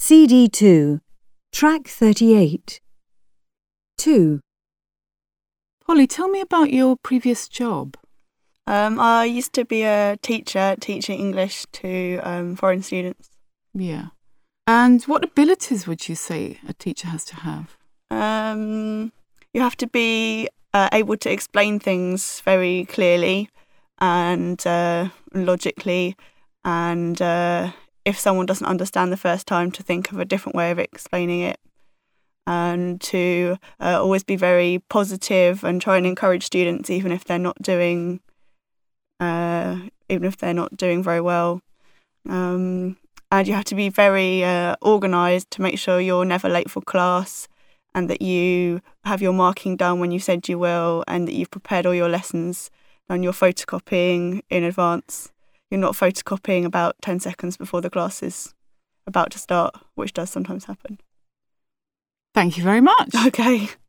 CD2, Track 38. 2. Polly, tell me about your previous job. I used to be a teacher teaching English to foreign students. Yeah. And what abilities would you say a teacher has to have? You have to be able to explain things very clearly and logically, and if someone doesn't understand the first time, to think of a different way of explaining it, and to always be very positive and try and encourage students even if they're not doing very well. And you have to be very organised to make sure you're never late for class, and that you have your marking done when you said you will, and that you've prepared all your lessons and you're photocopying in advance. You're not photocopying about 10 seconds before the class is about to start, which does sometimes happen. Thank you very much. Okay.